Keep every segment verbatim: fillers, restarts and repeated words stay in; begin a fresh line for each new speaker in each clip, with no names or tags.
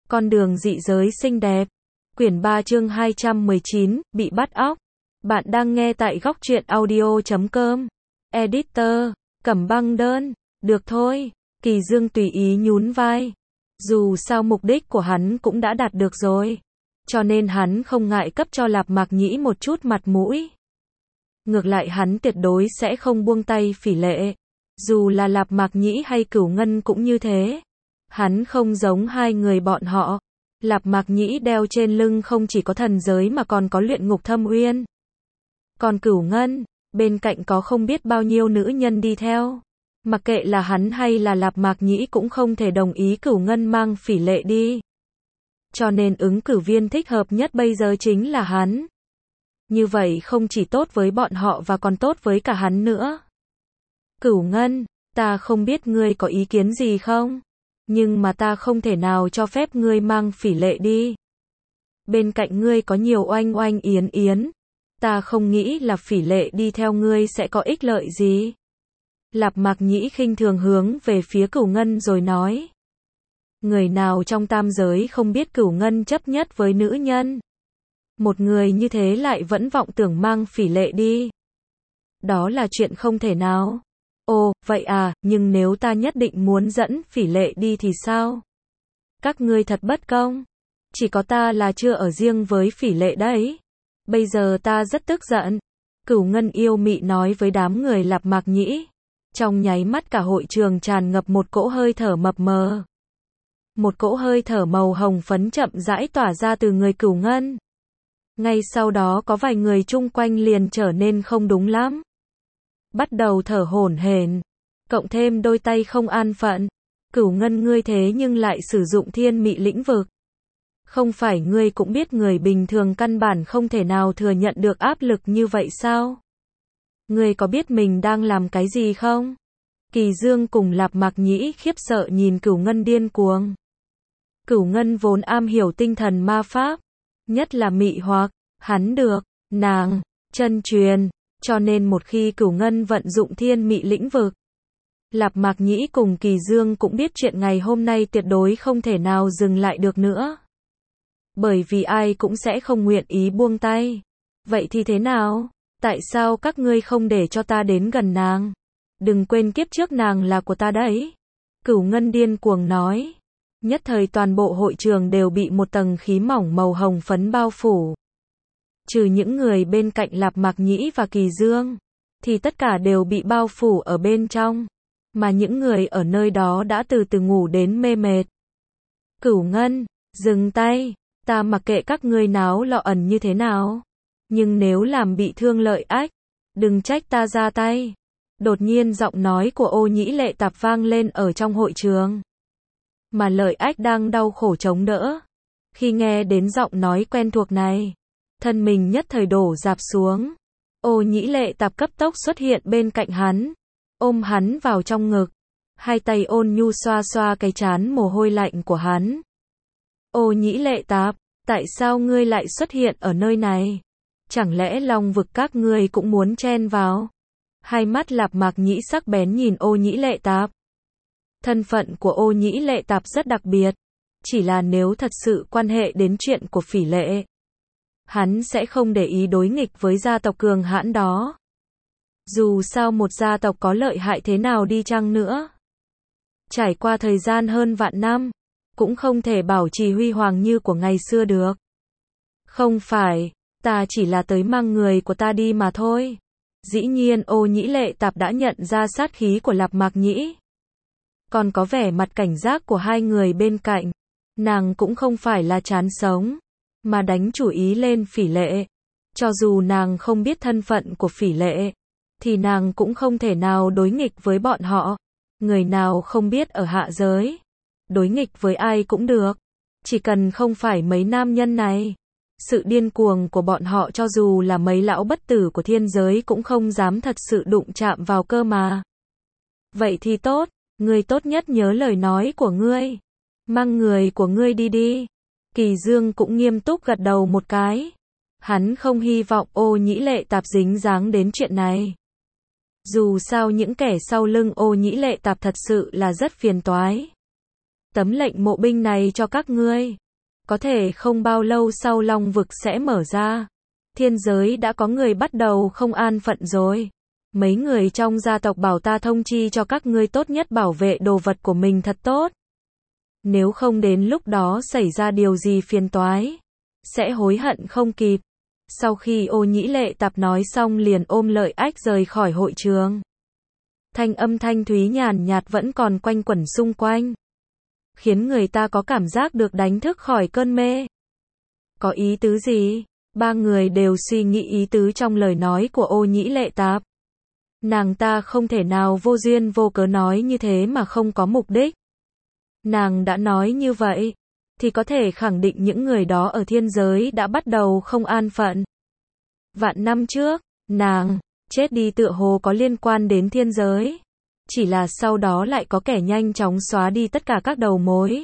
Con đường dị giới xinh đẹp. Quyển ba chương hai trăm mười chín, bị bắt óc. Bạn đang nghe tại góc truyện audio chấm com. Editor, Cẩm Băng đơn. Được thôi. Kỳ Dương tùy ý nhún vai. Dù sao mục đích của hắn cũng đã đạt được rồi. Cho nên hắn không ngại cấp cho Lạp Mạc Nhĩ một chút mặt mũi. Ngược lại hắn tuyệt đối sẽ không buông tay Phỉ Lệ. Dù là Lạp Mạc Nhĩ hay Cửu Ngân cũng như thế. Hắn không giống hai người bọn họ. Lạp Mạc Nhĩ đeo trên lưng không chỉ có thần giới mà còn có luyện ngục thâm uyên. Còn Cửu Ngân, bên cạnh có không biết bao nhiêu nữ nhân đi theo. Mặc kệ là hắn hay là Lạp Mạc Nhĩ cũng không thể đồng ý Cửu Ngân mang Phỉ Lệ đi. Cho nên ứng cử viên thích hợp nhất bây giờ chính là hắn. Như vậy không chỉ tốt với bọn họ và còn tốt với cả hắn nữa. Cửu Ngân, ta không biết ngươi có ý kiến gì không? Nhưng mà ta không thể nào cho phép ngươi mang Phỉ Lệ đi. Bên cạnh ngươi có nhiều oanh oanh yến yến. Ta không nghĩ là Phỉ Lệ đi theo ngươi sẽ có ích lợi gì. Lạp Mạc Nhĩ khinh thường hướng về phía Cửu Ngân rồi nói. Người nào trong tam giới không biết Cửu Ngân chấp nhất với nữ nhân. Một người như thế lại vẫn vọng tưởng mang Phỉ Lệ đi. Đó là chuyện không thể nào. Ồ, vậy à, nhưng nếu ta nhất định muốn dẫn Phỉ Lệ đi thì sao? Các ngươi thật bất công. Chỉ có ta là chưa ở riêng với Phỉ Lệ đấy. Bây giờ ta rất tức giận. Cửu Ngân yêu mị nói với đám người Lạp Mạc Nhĩ. Trong nháy mắt cả hội trường tràn ngập một cỗ hơi thở mập mờ. Một cỗ hơi thở màu hồng phấn chậm rãi tỏa ra từ người Cửu Ngân. Ngay sau đó có vài người chung quanh liền trở nên không đúng lắm. Bắt đầu thở hổn hển, cộng thêm đôi tay không an phận. Cửu Ngân ngươi thế nhưng lại sử dụng thiên mị lĩnh vực. Không phải ngươi cũng biết người bình thường căn bản không thể nào thừa nhận được áp lực như vậy sao? Ngươi có biết mình đang làm cái gì không? Kỳ Dương cùng Lạp Mạc Nhĩ khiếp sợ nhìn Cửu Ngân điên cuồng. Cửu Ngân vốn am hiểu tinh thần ma pháp, nhất là mị hoặc, hắn được, nàng, chân truyền. Cho nên một khi Cửu Ngân vận dụng thiên mị lĩnh vực, Lạp Mạc Nhĩ cùng Kỳ Dương cũng biết chuyện ngày hôm nay tuyệt đối không thể nào dừng lại được nữa. Bởi vì ai cũng sẽ không nguyện ý buông tay. Vậy thì thế nào? Tại sao các ngươi không để cho ta đến gần nàng? Đừng quên kiếp trước nàng là của ta đấy. Cửu Ngân điên cuồng nói. Nhất thời toàn bộ hội trường đều bị một tầng khí mỏng màu hồng phấn bao phủ. Trừ những người bên cạnh Lạp Mạc Nhĩ và Kỳ Dương, thì tất cả đều bị bao phủ ở bên trong. Mà những người ở nơi đó đã từ từ ngủ đến mê mệt. Cửu Ngân, dừng tay, ta mặc kệ các ngươi náo lọ ẩn như thế nào. Nhưng nếu làm bị thương Lợi Ách, đừng trách ta ra tay. Đột nhiên giọng nói của Ô Nhĩ Lệ Tạp vang lên ở trong hội trường. Mà Lợi Ách đang đau khổ chống đỡ. Khi nghe đến giọng nói quen thuộc này, thân mình nhất thời đổ dạp xuống. Ô Nhĩ Lệ Tạp cấp tốc xuất hiện bên cạnh hắn, ôm hắn vào trong ngực, hai tay ôn nhu xoa xoa cái trán mồ hôi lạnh của hắn. Ô Nhĩ Lệ Tạp, tại sao ngươi lại xuất hiện ở nơi này? Chẳng lẽ Long vực các ngươi cũng muốn chen vào? Hai mắt Lạp Mạc Nhĩ sắc bén nhìn Ô Nhĩ Lệ Tạp. Thân phận của Ô Nhĩ Lệ Tạp rất đặc biệt, chỉ là nếu thật sự quan hệ đến chuyện của Phỉ Lệ, hắn sẽ không để ý đối nghịch với gia tộc cường hãn đó. Dù sao một gia tộc có lợi hại thế nào đi chăng nữa, trải qua thời gian hơn vạn năm, cũng không thể bảo trì huy hoàng như của ngày xưa được. Không phải, ta chỉ là tới mang người của ta đi mà thôi. Dĩ nhiên Ô Nhĩ Lệ Tạp đã nhận ra sát khí của Lạp Mạc Nhĩ. Còn có vẻ mặt cảnh giác của hai người bên cạnh. Nàng cũng không phải là chán sống, mà đánh chủ ý lên Phỉ Lệ. Cho dù nàng không biết thân phận của Phỉ Lệ, thì nàng cũng không thể nào đối nghịch với bọn họ. Người nào không biết ở hạ giới, đối nghịch với ai cũng được. Chỉ cần không phải mấy nam nhân này. Sự điên cuồng của bọn họ cho dù là mấy lão bất tử của thiên giới cũng không dám thật sự đụng chạm vào cơ mà. Vậy thì tốt, ngươi tốt nhất nhớ lời nói của ngươi. Mang người của ngươi đi đi. Kỳ Dương cũng nghiêm túc gật đầu một cái. Hắn không hy vọng Ô Nhĩ Lệ Tạp dính dáng đến chuyện này. Dù sao những kẻ sau lưng Ô Nhĩ Lệ Tạp thật sự là rất phiền toái. Tấm lệnh mộ binh này cho các ngươi. Có thể không bao lâu sau Long vực sẽ mở ra. Thiên giới đã có người bắt đầu không an phận rồi. Mấy người trong gia tộc bảo ta thông chi cho các ngươi tốt nhất bảo vệ đồ vật của mình thật tốt. Nếu không đến lúc đó xảy ra điều gì phiền toái, sẽ hối hận không kịp. Sau khi Ô Nhĩ Lệ Tạp nói xong liền ôm Lợi Ách rời khỏi hội trường. Thanh âm thanh thúy nhàn nhạt vẫn còn quanh quẩn xung quanh, khiến người ta có cảm giác được đánh thức khỏi cơn mê. Có ý tứ gì? Ba người đều suy nghĩ ý tứ trong lời nói của Ô Nhĩ Lệ Tạp. Nàng ta không thể nào vô duyên vô cớ nói như thế mà không có mục đích. Nàng đã nói như vậy, thì có thể khẳng định những người đó ở thiên giới đã bắt đầu không an phận. Vạn năm trước, nàng chết đi tựa hồ có liên quan đến thiên giới. Chỉ là sau đó lại có kẻ nhanh chóng xóa đi tất cả các đầu mối.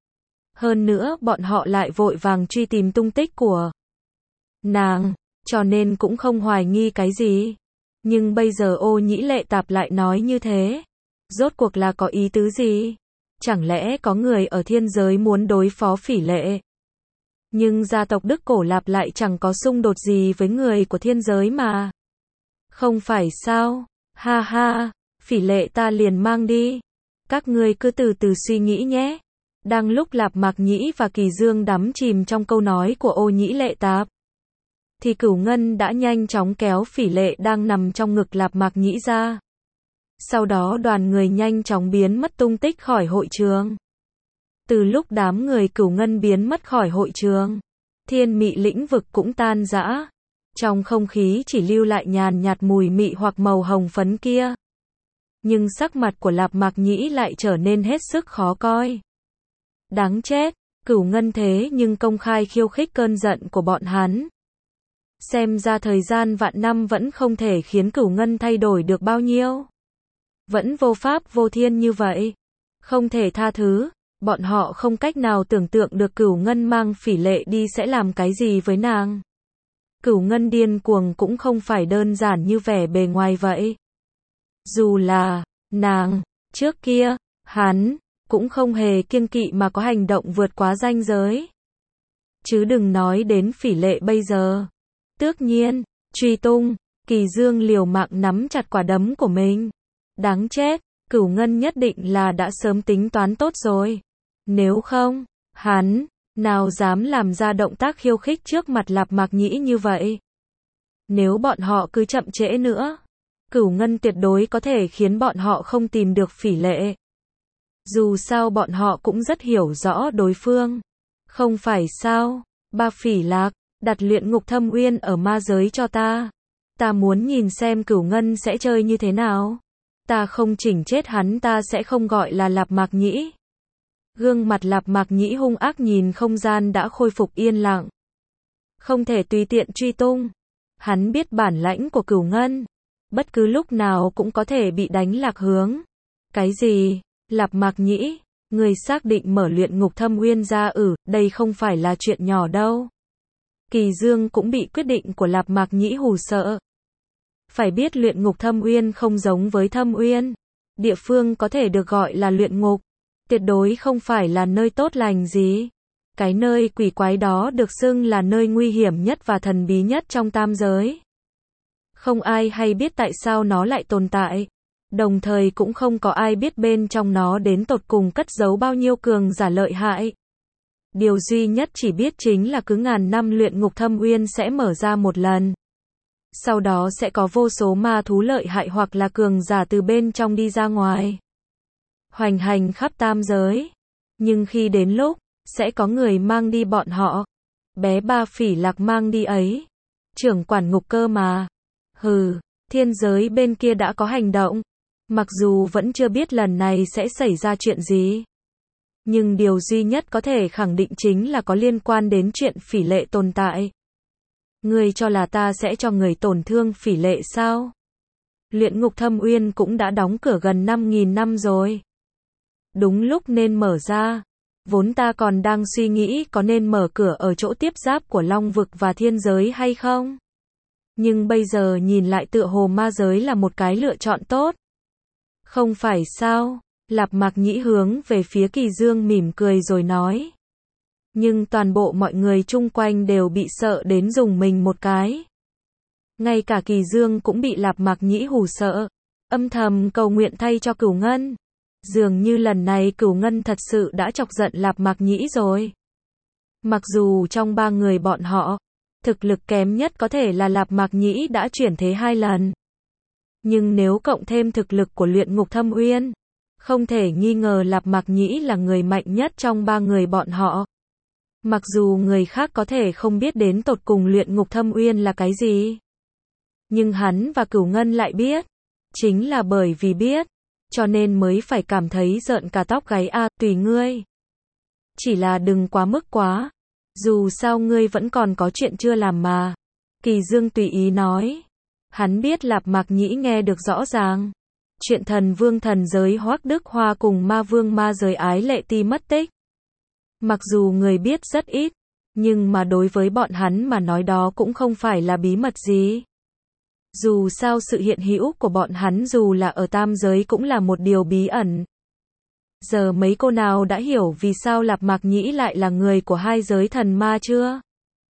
Hơn nữa bọn họ lại vội vàng truy tìm tung tích của nàng, cho nên cũng không hoài nghi cái gì. Nhưng bây giờ Ô Nhĩ Lệ Tạp lại nói như thế. Rốt cuộc là có ý tứ gì? Chẳng lẽ có người ở thiên giới muốn đối phó Phỉ Lệ? Nhưng gia tộc Đức Cổ Lạp lại chẳng có xung đột gì với người của thiên giới mà. Không phải sao? Ha ha, Phỉ Lệ ta liền mang đi. Các ngươi cứ từ từ suy nghĩ nhé. Đang lúc Lạp Mạc Nhĩ và Kỳ Dương đắm chìm trong câu nói của Ô Nhĩ Lệ Tạp, thì Cửu Ngân đã nhanh chóng kéo Phỉ Lệ đang nằm trong ngực Lạp Mạc Nhĩ ra. Sau đó đoàn người nhanh chóng biến mất tung tích khỏi hội trường. Từ lúc đám người Cửu Ngân biến mất khỏi hội trường, thiên mị lĩnh vực cũng tan rã. Trong không khí chỉ lưu lại nhàn nhạt mùi mị hoặc màu hồng phấn kia. Nhưng sắc mặt của Lạp Mạc Nhĩ lại trở nên hết sức khó coi. Đáng chết, Cửu Ngân thế nhưng công khai khiêu khích cơn giận của bọn hắn. Xem ra thời gian vạn năm vẫn không thể khiến Cửu Ngân thay đổi được bao nhiêu. Vẫn vô pháp vô thiên như vậy. Không thể tha thứ, bọn họ không cách nào tưởng tượng được Cửu Ngân mang Phỉ Lệ đi sẽ làm cái gì với nàng. Cửu Ngân điên cuồng cũng không phải đơn giản như vẻ bề ngoài vậy. Dù là nàng, trước kia, hắn cũng không hề kiêng kỵ mà có hành động vượt quá ranh giới. Chứ đừng nói đến Phỉ Lệ bây giờ. Tước Nhiên, truy tung, Kỳ Dương liều mạng nắm chặt quả đấm của mình. Đáng chết, Cửu Ngân nhất định là đã sớm tính toán tốt rồi. Nếu không, hắn nào dám làm ra động tác khiêu khích trước mặt Lạp Mạc Nhĩ như vậy. Nếu bọn họ cứ chậm trễ nữa, Cửu Ngân tuyệt đối có thể khiến bọn họ không tìm được Phỉ Lệ. Dù sao bọn họ cũng rất hiểu rõ đối phương. Không phải sao? Ba Phỉ Lạc, đặt luyện ngục thâm uyên ở ma giới cho ta. Ta muốn nhìn xem Cửu Ngân sẽ chơi như thế nào. Ta không chỉnh chết hắn ta sẽ không gọi là Lạp Mạc Nhĩ. Gương mặt Lạp Mạc Nhĩ hung ác nhìn không gian đã khôi phục yên lặng. Không thể tùy tiện truy tung. Hắn biết bản lãnh của Cửu Ngân. Bất cứ lúc nào cũng có thể bị đánh lạc hướng. Cái gì? Lạp Mạc Nhĩ, người xác định mở luyện ngục thâm uyên ra ử, đây không phải là chuyện nhỏ đâu. Kỳ Dương cũng bị quyết định của Lạp Mạc Nhĩ hù sợ. Phải biết luyện ngục thâm uyên không giống với thâm uyên. Địa phương có thể được gọi là luyện ngục. Tuyệt đối không phải là nơi tốt lành gì. Cái nơi quỷ quái đó được xưng là nơi nguy hiểm nhất và thần bí nhất trong tam giới. Không ai hay biết tại sao nó lại tồn tại. Đồng thời cũng không có ai biết bên trong nó đến tột cùng cất giấu bao nhiêu cường giả lợi hại. Điều duy nhất chỉ biết chính là cứ ngàn năm luyện ngục thâm uyên sẽ mở ra một lần. Sau đó sẽ có vô số ma thú lợi hại hoặc là cường giả từ bên trong đi ra ngoài. Hoành hành khắp tam giới. Nhưng khi đến lúc, sẽ có người mang đi bọn họ. Bé Ba Phỉ Lạc mang đi ấy. Trưởng quản ngục cơ mà. Hừ, thiên giới bên kia đã có hành động. Mặc dù vẫn chưa biết lần này sẽ xảy ra chuyện gì. Nhưng điều duy nhất có thể khẳng định chính là có liên quan đến chuyện Phỉ Lệ tồn tại. Ngươi cho là ta sẽ cho người tổn thương Phỉ Lệ sao? Luyện ngục thâm uyên cũng đã đóng cửa gần năm nghìn năm rồi. Đúng lúc nên mở ra. Vốn ta còn đang suy nghĩ có nên mở cửa ở chỗ tiếp giáp của Long vực và thiên giới hay không? Nhưng bây giờ nhìn lại tựa hồ ma giới là một cái lựa chọn tốt. Không phải sao? Lạp Mạc Nhĩ hướng về phía Kỳ Dương mỉm cười rồi nói. Nhưng toàn bộ mọi người chung quanh đều bị sợ đến dùng mình một cái. Ngay cả Kỳ Dương cũng bị Lạp Mạc Nhĩ hù sợ, âm thầm cầu nguyện thay cho Cửu Ngân. Dường như lần này Cửu Ngân thật sự đã chọc giận Lạp Mạc Nhĩ rồi. Mặc dù trong ba người bọn họ, thực lực kém nhất có thể là Lạp Mạc Nhĩ đã chuyển thế hai lần. Nhưng nếu cộng thêm thực lực của Luyện Ngục Thâm Uyên, không thể nghi ngờ Lạp Mạc Nhĩ là người mạnh nhất trong ba người bọn họ. Mặc dù người khác có thể không biết đến tột cùng Luyện Ngục Thâm Uyên là cái gì, nhưng hắn và Cửu Ngân lại biết. Chính là bởi vì biết, cho nên mới phải cảm thấy rợn cả tóc gáy a, à, tùy ngươi. Chỉ là đừng quá mức quá. Dù sao ngươi vẫn còn có chuyện chưa làm mà. Kỳ Dương tùy ý nói. Hắn biết Lạp Mạc Nhĩ nghe được rõ ràng. Chuyện thần vương thần giới Hoắc Đức Hoa cùng ma vương ma giới Ái Lệ Ti mất tích. Mặc dù người biết rất ít, nhưng mà đối với bọn hắn mà nói đó cũng không phải là bí mật gì. Dù sao sự hiện hữu của bọn hắn dù là ở tam giới cũng là một điều bí ẩn. Giờ mấy cô nào đã hiểu vì sao Lạp Mạc Nhĩ lại là người của hai giới thần ma chưa?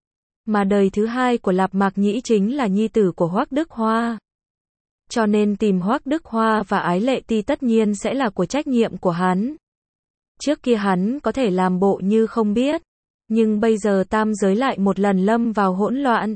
Mà đời thứ hai của Lạp Mạc Nhĩ chính là nhi tử của Hoắc Đức Hoa. Cho nên tìm Hoắc Đức Hoa và Ái Lệ Ti tất nhiên sẽ là của trách nhiệm của hắn. Trước kia hắn có thể làm bộ như không biết, nhưng bây giờ tam giới lại một lần lâm vào hỗn loạn.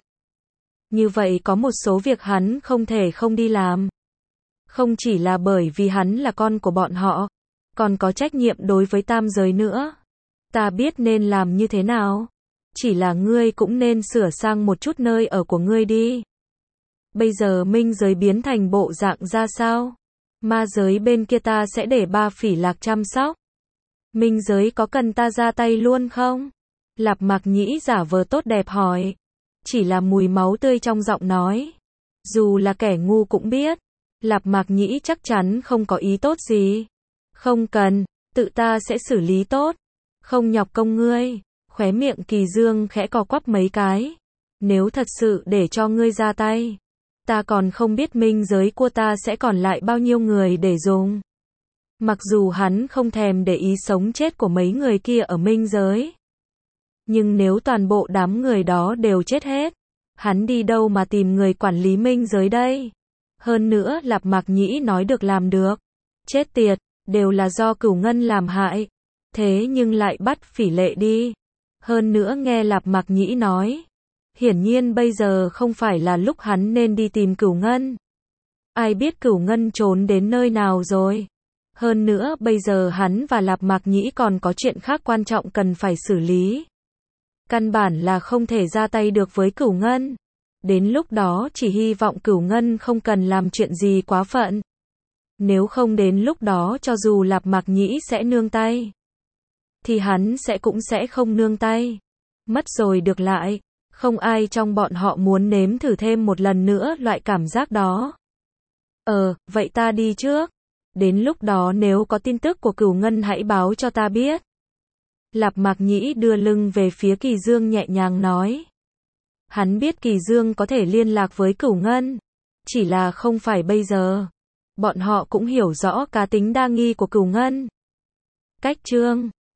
Như vậy có một số việc hắn không thể không đi làm. Không chỉ là bởi vì hắn là con của bọn họ, còn có trách nhiệm đối với tam giới nữa. Ta biết nên làm như thế nào. Chỉ là ngươi cũng nên sửa sang một chút nơi ở của ngươi đi. Bây giờ minh giới biến thành bộ dạng ra sao? Ma giới bên kia ta sẽ để Ba Phỉ Lạc chăm sóc. Minh giới có cần ta ra tay luôn không? Lạp Mạc Nhĩ giả vờ tốt đẹp hỏi. Chỉ là mùi máu tươi trong giọng nói. Dù là kẻ ngu cũng biết. Lạp Mạc Nhĩ chắc chắn không có ý tốt gì. Không cần, tự ta sẽ xử lý tốt. Không nhọc công ngươi. Khóe miệng Kỳ Dương khẽ co quắp mấy cái. Nếu thật sự để cho ngươi ra tay, ta còn không biết minh giới của ta sẽ còn lại bao nhiêu người để dùng. Mặc dù hắn không thèm để ý sống chết của mấy người kia ở minh giới. Nhưng nếu toàn bộ đám người đó đều chết hết, hắn đi đâu mà tìm người quản lý minh giới đây? Hơn nữa Lạp Mạc Nhĩ nói được làm được. Chết tiệt, đều là do Cửu Ngân làm hại. Thế nhưng lại bắt Phỉ Lệ đi. Hơn nữa nghe Lạp Mạc Nhĩ nói, hiển nhiên bây giờ không phải là lúc hắn nên đi tìm Cửu Ngân. Ai biết Cửu Ngân trốn đến nơi nào rồi? Hơn nữa bây giờ hắn và Lạp Mạc Nhĩ còn có chuyện khác quan trọng cần phải xử lý. Căn bản là không thể ra tay được với Cửu Ngân. Đến lúc đó chỉ hy vọng Cửu Ngân không cần làm chuyện gì quá phận. Nếu không đến lúc đó cho dù Lạp Mạc Nhĩ sẽ nương tay, thì hắn sẽ cũng sẽ không nương tay. Mất rồi được lại. Không ai trong bọn họ muốn nếm thử thêm một lần nữa loại cảm giác đó. Ờ, vậy ta đi trước. Đến lúc đó nếu có tin tức của Cửu Ngân hãy báo cho ta biết. Lạp Mạc Nhĩ đưa lưng về phía Kỳ Dương nhẹ nhàng nói. Hắn biết Kỳ Dương có thể liên lạc với Cửu Ngân. Chỉ là không phải bây giờ. Bọn họ cũng hiểu rõ cá tính đa nghi của Cửu Ngân. Cách chương